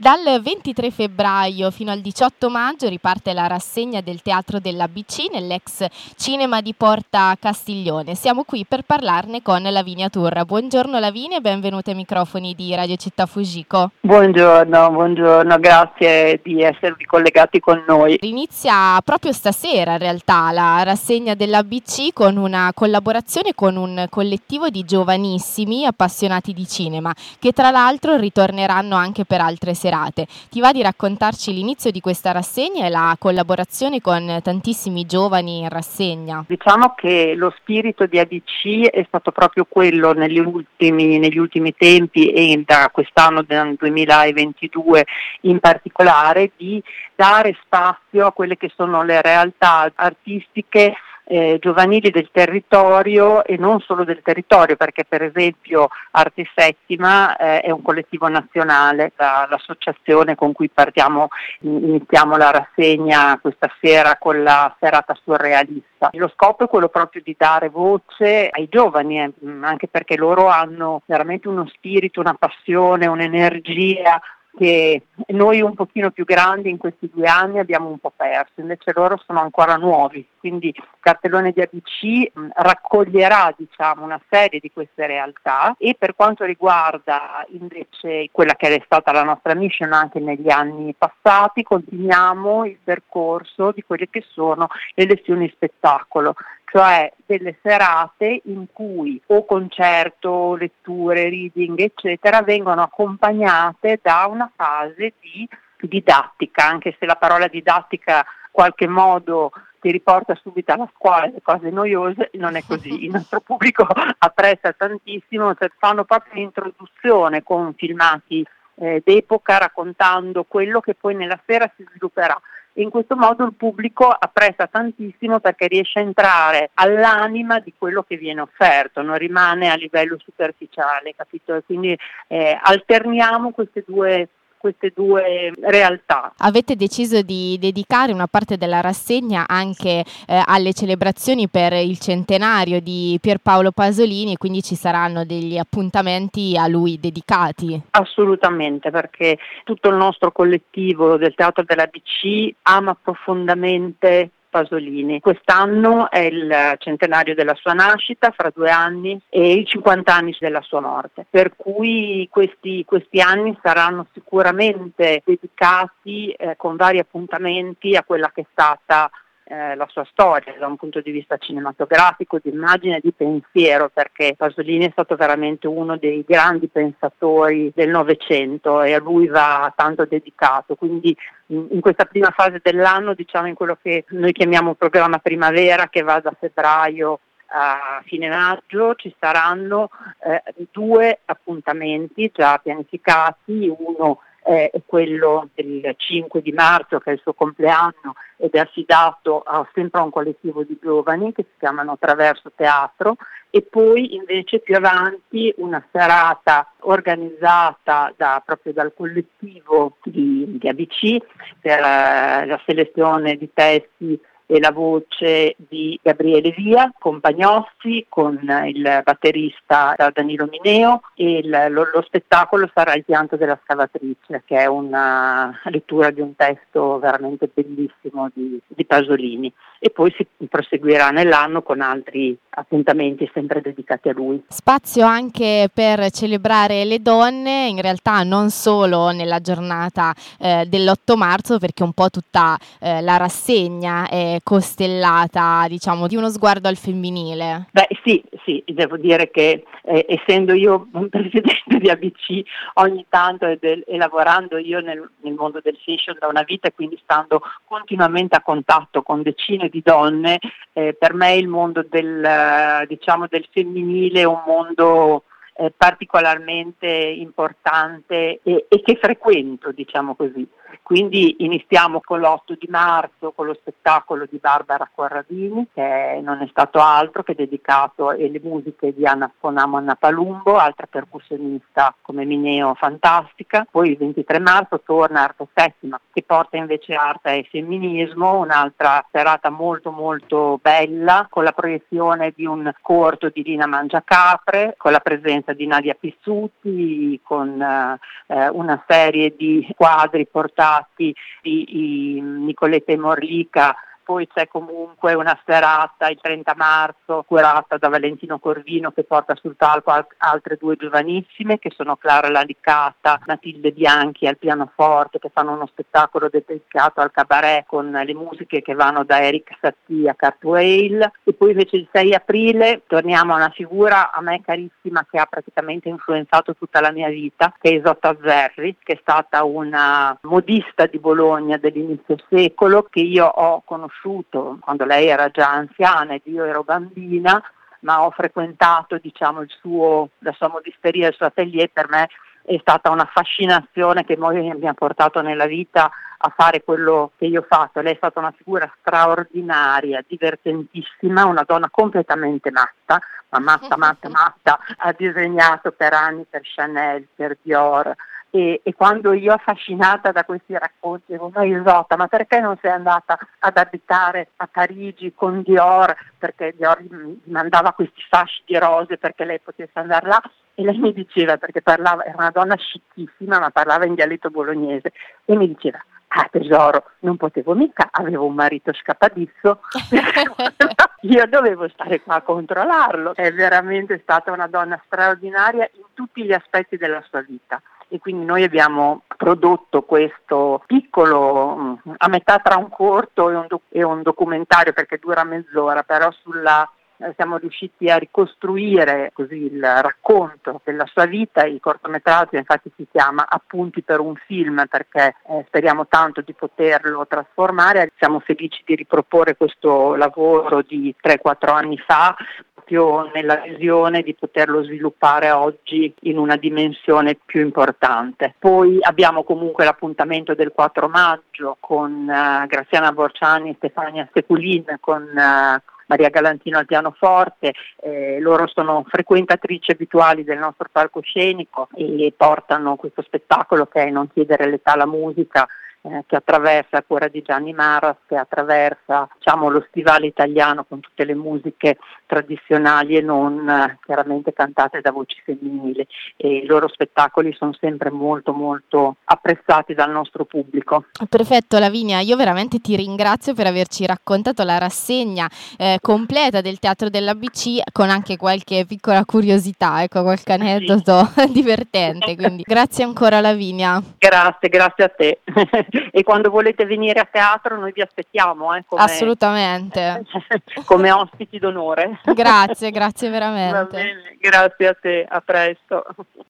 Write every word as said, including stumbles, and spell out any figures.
Dal ventitré febbraio fino al diciotto maggio riparte la rassegna del Teatro dell'A B C nell'ex cinema di Porta Castiglione. Siamo qui per parlarne con Lavinia Turra. Buongiorno Lavinia e benvenuta ai microfoni di Radio Città Fujiko. Buongiorno, buongiorno, grazie di esservi collegati con noi. Inizia proprio stasera in realtà la rassegna dell'A B C con una collaborazione con un collettivo di giovanissimi appassionati di cinema che tra l'altro ritorneranno anche per altre serate. Ti va di raccontarci l'inizio di questa rassegna e la collaborazione con tantissimi giovani in rassegna? Diciamo che lo spirito di A B C è stato proprio quello negli ultimi, negli ultimi tempi e da quest'anno del duemilaventidue in particolare, di dare spazio a quelle che sono le realtà artistiche Eh, giovanili del territorio e non solo del territorio, perché per esempio Arte Settima eh, è un collettivo nazionale, l'associazione con cui partiamo, iniziamo la rassegna questa sera con la serata surrealista. Lo scopo è quello proprio di dare voce ai giovani, eh, anche perché loro hanno veramente uno spirito, una passione, un'energia che noi un pochino più grandi in questi due anni abbiamo un po' perso, invece loro sono ancora nuovi, quindi il cartellone di A B C mh, raccoglierà diciamo una serie di queste realtà. E per quanto riguarda invece quella che è stata la nostra mission anche negli anni passati, continuiamo il percorso di quelle che sono le lezioni spettacolo, cioè delle serate in cui o concerto, letture, reading eccetera vengono accompagnate da una fase di didattica, anche se la parola didattica in qualche modo ti riporta subito alla scuola, le cose noiose, non è così. Il nostro pubblico apprezza tantissimo, cioè fanno proprio l'introduzione con filmati eh, d'epoca raccontando quello che poi nella sera si svilupperà. In questo modo il pubblico apprezza tantissimo perché riesce a entrare all'anima di quello che viene offerto, non rimane a livello superficiale, capito? E quindi eh, alterniamo queste due queste due realtà. Avete deciso di dedicare una parte della rassegna anche eh, alle celebrazioni per il centenario di Pierpaolo Pasolini, quindi ci saranno degli appuntamenti a lui dedicati. Assolutamente, perché tutto il nostro collettivo del Teatro dell'A B C ama profondamente Pasolini. Quest'anno è il centenario della sua nascita, fra due anni, e i cinquanta anni della sua morte, per cui questi, questi anni saranno sicuramente dedicati eh, con vari appuntamenti a quella che è stata Eh, la sua storia da un punto di vista cinematografico, di immagine, di pensiero, perché Pasolini è stato veramente uno dei grandi pensatori del Novecento e a lui va tanto dedicato. Quindi in, in questa prima fase dell'anno, diciamo in quello che noi chiamiamo programma primavera, che va da febbraio a fine maggio, ci saranno eh, due appuntamenti già pianificati. Uno è quello del cinque di marzo, che è il suo compleanno, ed è affidato a, sempre a un collettivo di giovani che si chiamano Traverso Teatro, e poi invece più avanti una serata organizzata da, proprio dal collettivo di, di A B C per eh, la selezione di testi e la voce di Gabriele Via, con Pagnozzi, con il batterista Danilo Mineo, e il, lo, lo spettacolo sarà Il pianto della scavatrice, che è una lettura di un testo veramente bellissimo di, di Pasolini. E poi si proseguirà nell'anno con altri appuntamenti sempre dedicati a lui. Spazio anche per celebrare le donne, in realtà non solo nella giornata eh, dell'otto marzo, perché un po' tutta eh, la rassegna è costellata, diciamo, di uno sguardo al femminile. Beh sì, sì, devo dire che eh, essendo io un presidente di A B C ogni tanto e, del, e lavorando io nel, nel mondo del fashion da una vita, e quindi stando continuamente a contatto con decine di donne, eh, per me il mondo del, eh, diciamo del femminile è un mondo eh, particolarmente importante e, e che frequento, diciamo così. Quindi iniziamo con l'otto di marzo con lo spettacolo di Barbara Corradini, che non è stato altro che dedicato alle musiche di Anna Sponamo Anna Palumbo, altra percussionista come Mineo fantastica. Poi il ventitré marzo torna Arte Settima, che porta invece arte e femminismo, un'altra serata molto molto bella, con la proiezione di un corto di Lina Mangiacapre, con la presenza presenza di Nadia Pizzuti, con eh, una serie di quadri portati di, di Nicoletta Morlica. Poi c'è comunque una serata il trenta marzo curata da Valentino Corvino, che porta sul palco al- altre due giovanissime, che sono Clara Lalicata, Matilde Bianchi al pianoforte, che fanno uno spettacolo dedicato al cabaret con le musiche che vanno da Eric Satie a Kurt Weill. E poi invece il sei aprile torniamo a una figura a me carissima, che ha praticamente influenzato tutta la mia vita, che è Isotta Zerri, che è stata una modista di Bologna dell'inizio secolo, che io ho conosciuto quando lei era già anziana ed io ero bambina, ma ho frequentato, diciamo, il suo, la sua modisteria, il suo atelier. Per me è stata una fascinazione che poi mi ha portato nella vita a fare quello che io ho fatto. Lei è stata una figura straordinaria, divertentissima, una donna completamente matta, ma matta, matta, matta. Ha disegnato per anni per Chanel, per Dior. E, e quando io, affascinata da questi racconti, dico: ma Isotta, ma perché non sei andata ad abitare a Parigi con Dior? Perché Dior gli mandava questi fasci di rose perché lei potesse andare là. E lei mi diceva, perché parlava, era una donna scicchissima, ma parlava in dialetto bolognese, e mi diceva: ah tesoro, non potevo mica, avevo un marito scappadisso, io dovevo stare qua a controllarlo. È veramente stata una donna straordinaria in tutti gli aspetti della sua vita. E quindi noi abbiamo prodotto questo piccolo, a metà tra un corto e un, doc- e un documentario, perché dura mezz'ora, però sulla eh, siamo riusciti a ricostruire così il racconto della sua vita. Il cortometraggio infatti si chiama Appunti per un film, perché eh, speriamo tanto di poterlo trasformare. Siamo felici di riproporre questo lavoro di tre quattro anni fa, nella visione di poterlo sviluppare oggi in una dimensione più importante. Poi abbiamo comunque l'appuntamento del quattro maggio con uh, Graziana Borciani e Stefania Speculin, con uh, Maria Galantino al pianoforte. Eh, loro sono frequentatrici abituali del nostro palcoscenico e portano questo spettacolo che è Non chiedere l'età alla musica, eh, che attraversa, a cura di Gianni Maras, che attraversa, diciamo, lo stivale italiano con tutte le musiche tradizionali e non, eh, chiaramente cantate da voci femminili. E i loro spettacoli sono sempre molto molto apprezzati dal nostro pubblico. Perfetto Lavinia, io veramente ti ringrazio per averci raccontato la rassegna eh, completa del Teatro dell'A B C, con anche qualche piccola curiosità, ecco, qualche aneddoto sì. divertente, quindi grazie ancora Lavinia. Grazie, grazie a te. E quando volete venire a teatro noi vi aspettiamo, eh, come, assolutamente, come ospiti d'onore. Grazie, grazie veramente. Va bene, grazie a te, a presto.